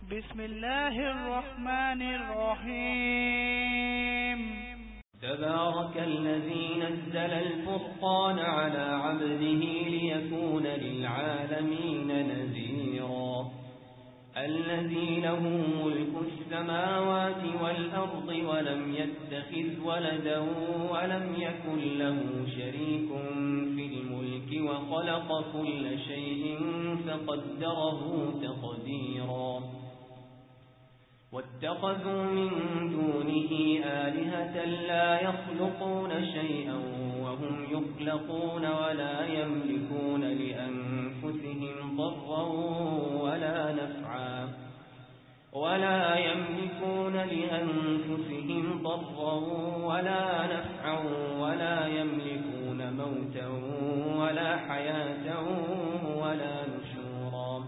بسم الله الرحمن الرحيم تبارك الذي نزل الفرقان على عبده ليكون للعالمين نذيرا الذي له ملك السماوات والأرض ولم يتخذ ولدا ولم يكن له شريك في الملك وخلق كل شيء فقدره تقديرا واتخذوا من دونه آلهة لا يخلقون شيئا وهم يخلقون ولا يملكون لأنفسهم ضرا ولا نفعا ولا يملكون موتا ولا حياة ولا نشورا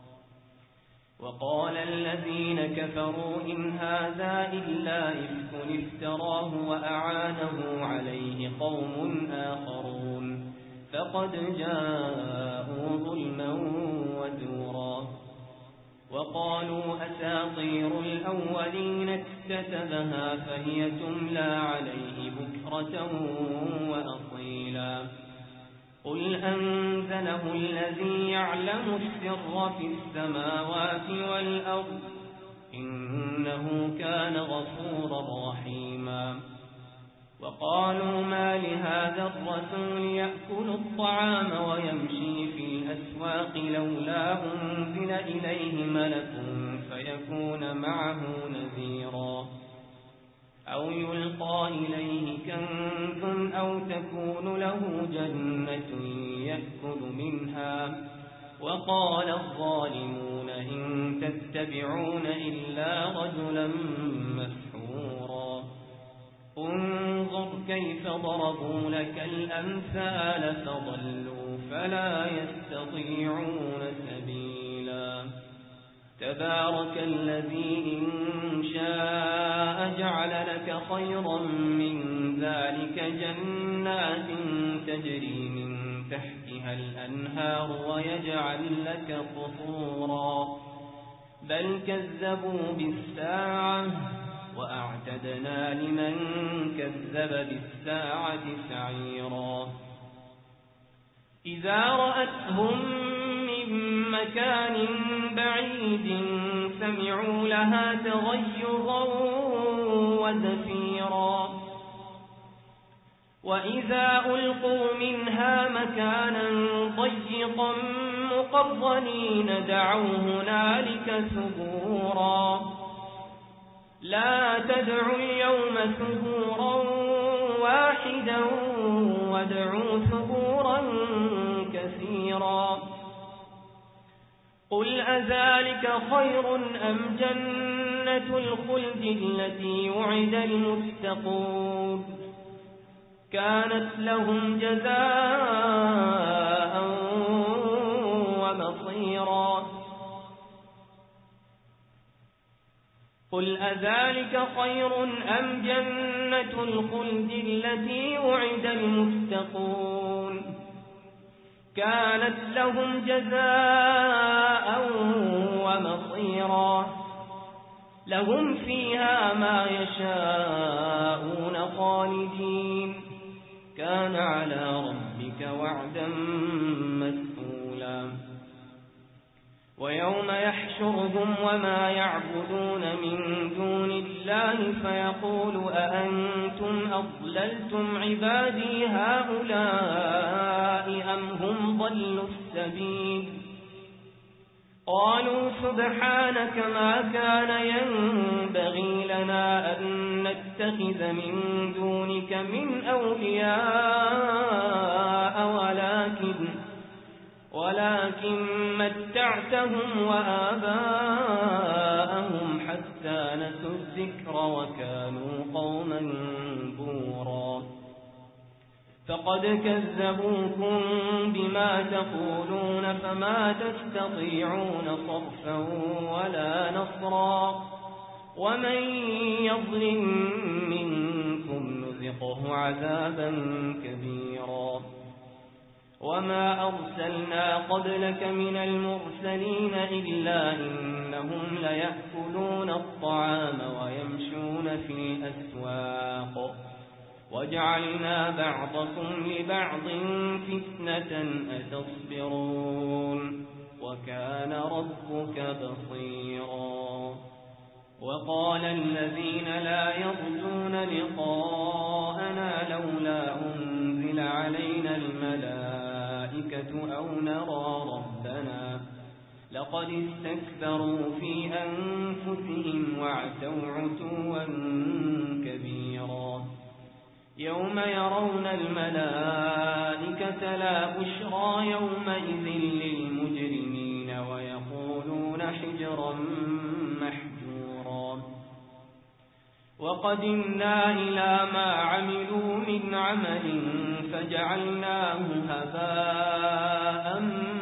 وقال الذين كفروا إن هذا إلا إفك افتراه وأعانه عليه قوم آخرون فقد جاءوا ظلما وزورا وقالوا أساطير الأولين اكتتبها فهي تملى عليه بكرة وأصيلا قل أنزله الذي يعلم السر في السماوات والأرض إنه كان غفورا رحيما وقالوا ما لهذا الرسول يأكل الطعام ويمشي في الأسواق لولا أنزل إليه ملك فيكون معه نذيرا أو يلقى إليه كنز أو تكون له جنة يأكل منها وقال الظالمون إن تتبعون إلا رجلا مسحورا انظر كيف ضربوا لك الأمثال فضلوا فلا يستطيعون سبيلا تبارك الذي إن شاء جعل لك خيرا من ذلك جنات تجري من تحتها الأنهار ويجعل لك قصورا بل كذبوا بالساعة وأعتدنا لمن كذب بالساعة سعيرا إذا رأتهم من مكان بعيد سمعوا لها تغيظا وزفيرا وإذا ألقوا منها مكانا ضيقا مقرنين دعوا هنالك ثبورا لا تدعوا اليوم ثبورا واحدا وادعوا ثبورا كثيرا قل أذلك خير أم جنة الخلد التي وعد المتقون كانت لهم جزاء ومصيرا قل أذلك خير أم جنة الخلد التي وعد المتقون كانت لهم جزاء ومصيرا لهم فيها ما يشاءون خالدين كان على ربك وعدا مسئولا ويوم يحشرهم وما يعبدون من دون الله فيقول أأنتم أضللتم عبادي هؤلاء أم هم ضلوا السبيل قالوا سبحانك ما كان ينبغي لنا أن نتخذ من دونك من أولياء ولكن متعتهم وآباءهم حتى نسوا الذكر وكانوا قوما بورا فقد كذبوكم بما تقولون فما تستطيعون صرفا ولا نصرا ومن يظلم منكم نذقه عذابا كبيرا وما أرسلنا قبلك من المرسلين إلا إنهم ليأكلون الطعام ويمشون في الأسواق وجعلنا بعضكم لبعض فتنة أتصبرون وكان ربك بصيرا وقال الذين لا يرجون لقاءنا لولا أنزل علينا الملائكة أو نرى ربنا لقد استكبروا في أنفسهم وعتوا عتوا كبيرا يوم يرون الملائكة لا بشرى يومئذ للمجرمين ويقولون حجرا محجورا وقدمنا إلى ما عملوا من عمل فجعلناه هباء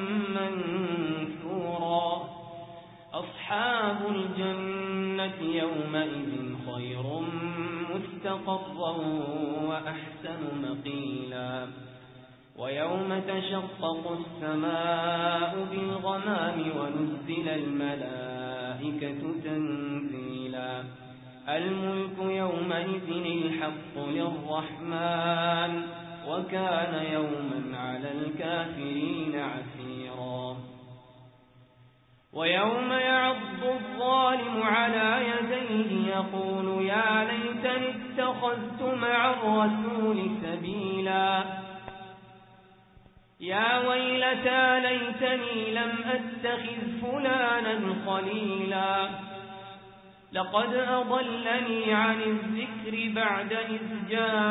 منثورا أصحاب الجنة يومئذ خير مستقرا وأحسن مقيلا ويوم تشقق السماء بالغمام ونزل الملائكة تنزيلا الملك يومئذ الحق للرحمن وكان يوما على الكافرين عسيرا ويوم يعض الظالم على يديه يقول يا ليتني اتخذت مع الرسول سبيلا يا ويلتى ليتني لم أتخذ فلانا خليلا لقد أضلني عن الذكر بعد إذ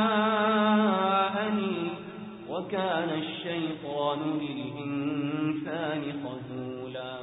جاءني وكان الشيطان للإنسان خذولا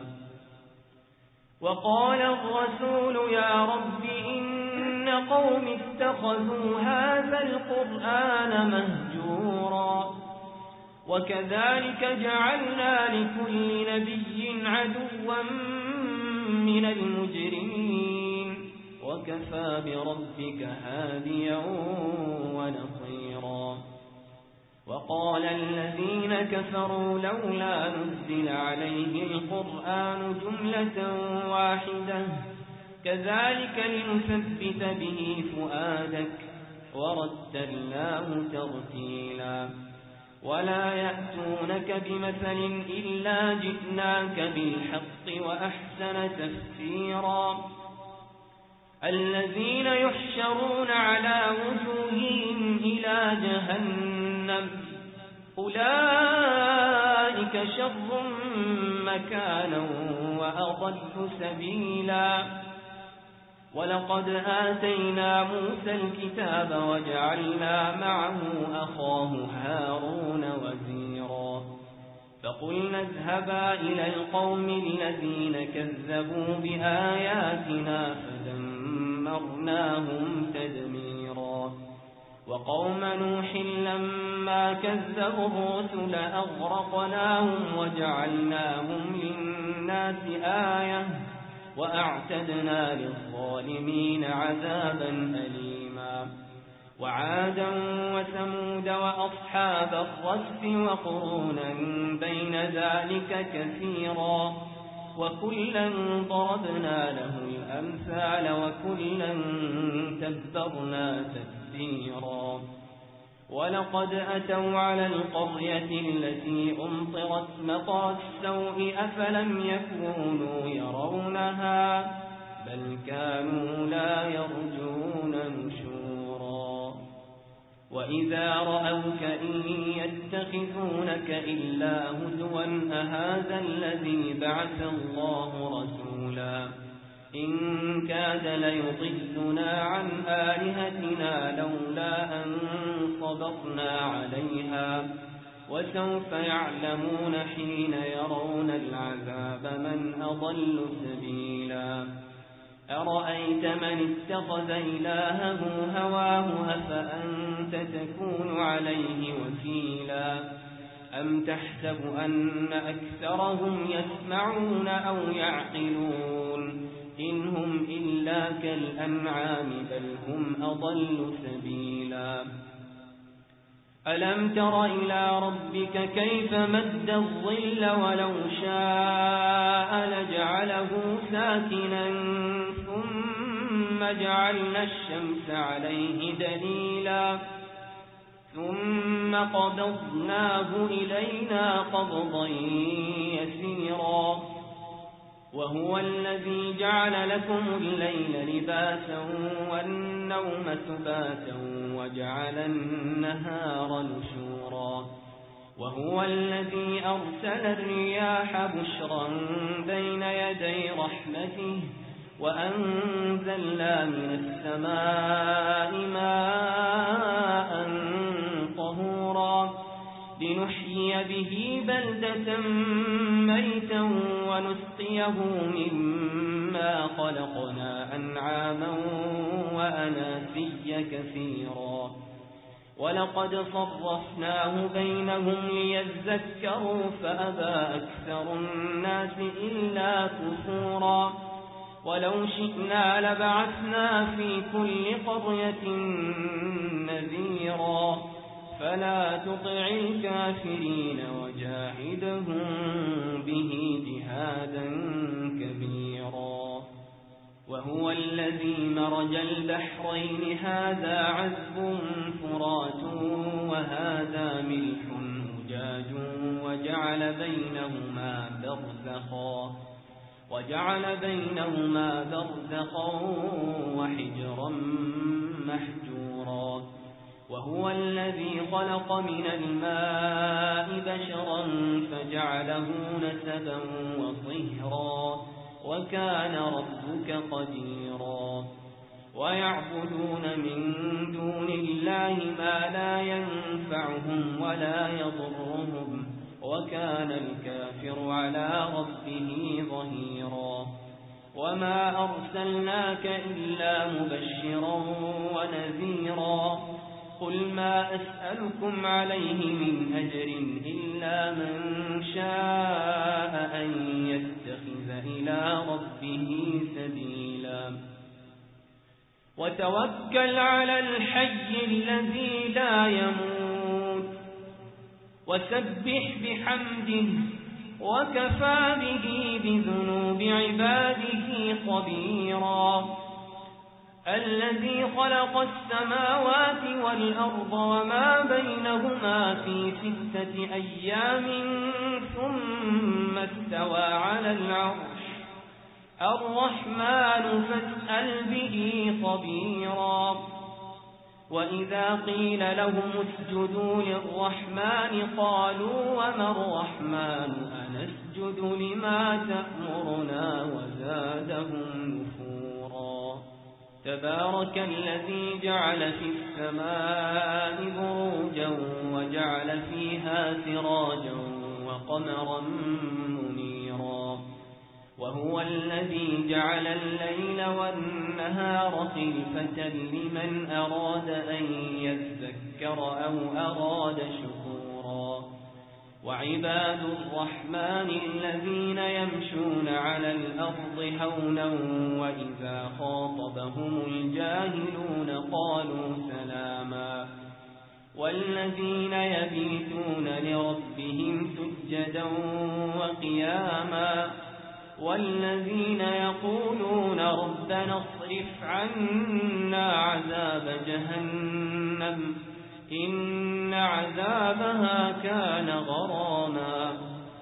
وقال الرسول يا رب إن قوم اتخذوا هذا القرآن مهجورا وكذلك جعلنا لكل نبي عدوا من المجرمين وكفى بربك هاديا ونصيرا وقال الذين كفروا لولا نزل عليه القرآن جملة واحدة كذلك لنثبت به فؤادك ورتلناه ترتيلا ولا يأتونك بمثل إلا جئناك بالحق وأحسن تفسيرا الذين يحشرون على وجوههم إلى جهنم أولئك شر مكانا وأضل سبيلا ولقد آتينا موسى الكتاب وجعلنا معه أخاه هارون وزيرا فقلنا اذهبا إلى القوم الذين كذبوا بآياتنا فدمرناهم تدميرا وقوم نوح لما كذبوا الرسل أغرقناهم وجعلناهم للناس آية وأعتدنا للظالمين عذابا أليما وعادا وثمود وأصحاب الرس وقرونا بين ذلك كثيرا وكلا ضربنا له الأمثال وكلا تبرنا تبديرا ولقد أتوا على القرية التي أمطرت مطر السوء أفلم يكونوا يرونها بل كانوا لا يرجون نشورا وإذا رأوك إن يتخذونك إلا هزوا أهذا الذي بعث الله رسولا إن كاد ليضلنا عن آلهتنا لولا أن صبرنا عليها وسوف يعلمون حين يرون العذاب من أضل سبيلا أرأيت من اتخذ إلهه هواه أفأنت تكون عليه وكيلا أم تحسب أن أكثرهم يسمعون أو يعقلون إن هم إلا كالأنعام بل هم أضل سبيلا ألم تر إلى ربك كيف مد الظل ولو شاء لجعله ساكنا ثم جعلنا الشمس عليه دليلا ثم قبضناه إلينا قبضا يسيرا وهو الذي جعل لكم الليل لباسا والنوم سباتا وجعل النهار نشورا وهو الذي أرسل الرياح بشرا بين يدي رحمته وأنزلنا من السماء ماء طهورا لنحيي به بلدة ميتا ونسقيه مما خلقنا أنعاما وأناسيا كثيرا ولقد صرفناه بينهم ليذكروا فأبى أكثر الناس إلا كفورا ولو شئنا لبعثنا في كل قرية نذيرا فلا تطع الكافرين وجاهدهم به جهادا كبيرا وهو الذي مرج البحرين هذا عذب فرات وهذا ملح أجاج وجعل بينهما برزخا وحجرا محجورا وهو الذي خلق من الماء بشرا فجعله نسبا وصهرا وكان ربك قديرا ويعبدون من دون الله ما لا ينفعهم ولا يضرهم وكان الكافر على ربه ظهيرا وما أرسلناك إلا مبشرا ونذيرا قل ما أسألكم عليه من أجر إلا من شاء أن يتخذ إلى ربه سبيلا وتوكل على الحي الذي لا يموت وسبح بحمده وكفى به بذنوب عباده خبيرا الذي خلق السماوات والأرض وما بينهما في 6 أيام ثم استوى على العرش الرحمن فاسأل به خبيرا وإذا قيل لهم اسجدوا للرحمن قالوا وما الرحمن أنسجد لما تأمرنا وزادهم نفورا تبارك الذي جعل في السماء بروجا وجعل فيها سراجا وقمرا منيرا وهو الذي جعل الليل والنهار خلفة لمن أراد أن يذكر أو أراد شكورا وعباد الرحمن الذين يمشون على الأرض هونا وإذا خاطبهم الجاهلون قالوا سلاما والذين يبيتون لربهم سجدا وقياما والذين يقولون ربنا اصرف عنا عذاب جهنم إن عذابها كان غراما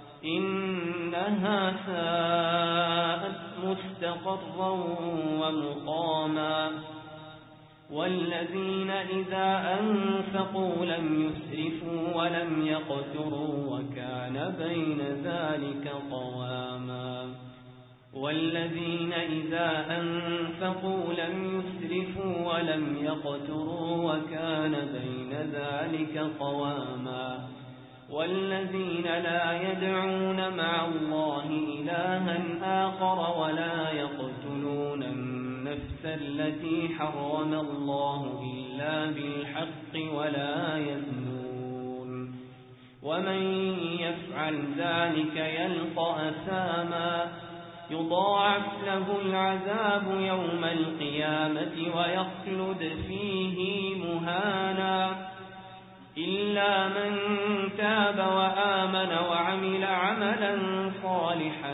إنها ساءت مستقرا ومقاما والذين إذا أنفقوا لم يسرفوا ولم يقتروا وكان بين ذلك قواما والذين إذا أنفقوا لم يسرفوا ولم يقتروا وكان بين ذلك قواما والذين لا يدعون مع الله إلها آخر ولا يقتلون النفس التي حرم الله إلا بالحق ولا يزنون ومن يفعل ذلك يلقى أثاما يضاعف له العذاب يوم القيامة ويخلد فيه مهانا إلا من تاب وآمن وعمل عملا صالحا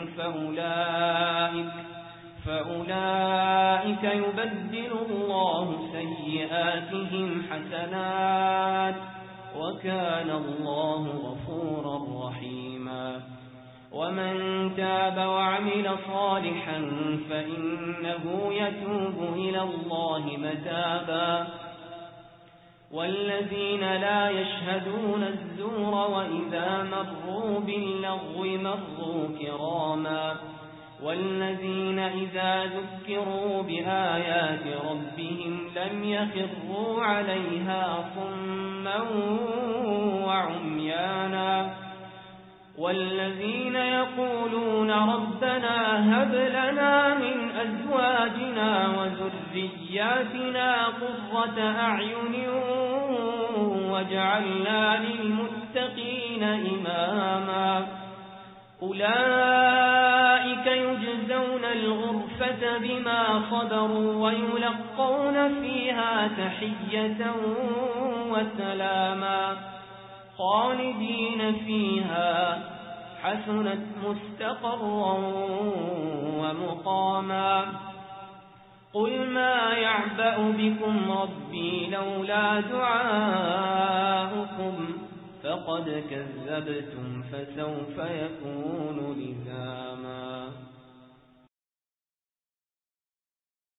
فأولئك يبدل الله سيئاتهم حسنات وكان الله غفورا رحيما ومن تاب وعمل صالحا فإنه يتوب إلى الله متابا والذين لا يشهدون الزور وإذا مروا باللغو مروا كراما والذين إذا ذكروا بآيات ربهم لم يخروا عليها صما وعميانا والذين يقولون ربنا هب لنا من أزواجنا وذرياتنا قرة أعين واجعلنا للمتقين إماما أولئك يجزون الغرفة بما صبروا ويلقون فيها تحية وسلاما خالدين فيها حسنت مستقرا ومقاما قل ما يعبأ بكم ربي لولا دعاؤكم فقد كذبتم فسوف يكون لزاما